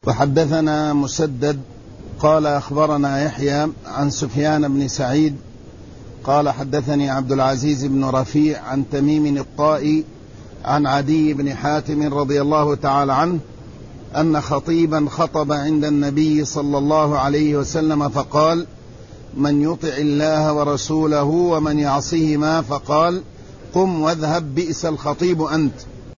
وحدثنا مسدد قال أخبرنا يحيى عن سفيان بن سعيد قال حدثني عبد العزيز بن رفيع عن تميم الطائي عن عدي بن حاتم رضي الله تعالى عنه أن خطيبا خطب عند النبي صلى الله عليه وسلم فقال: من يطع الله ورسوله ومن يعصهما، فقال: قم واذهب، بئس الخطيب أنت.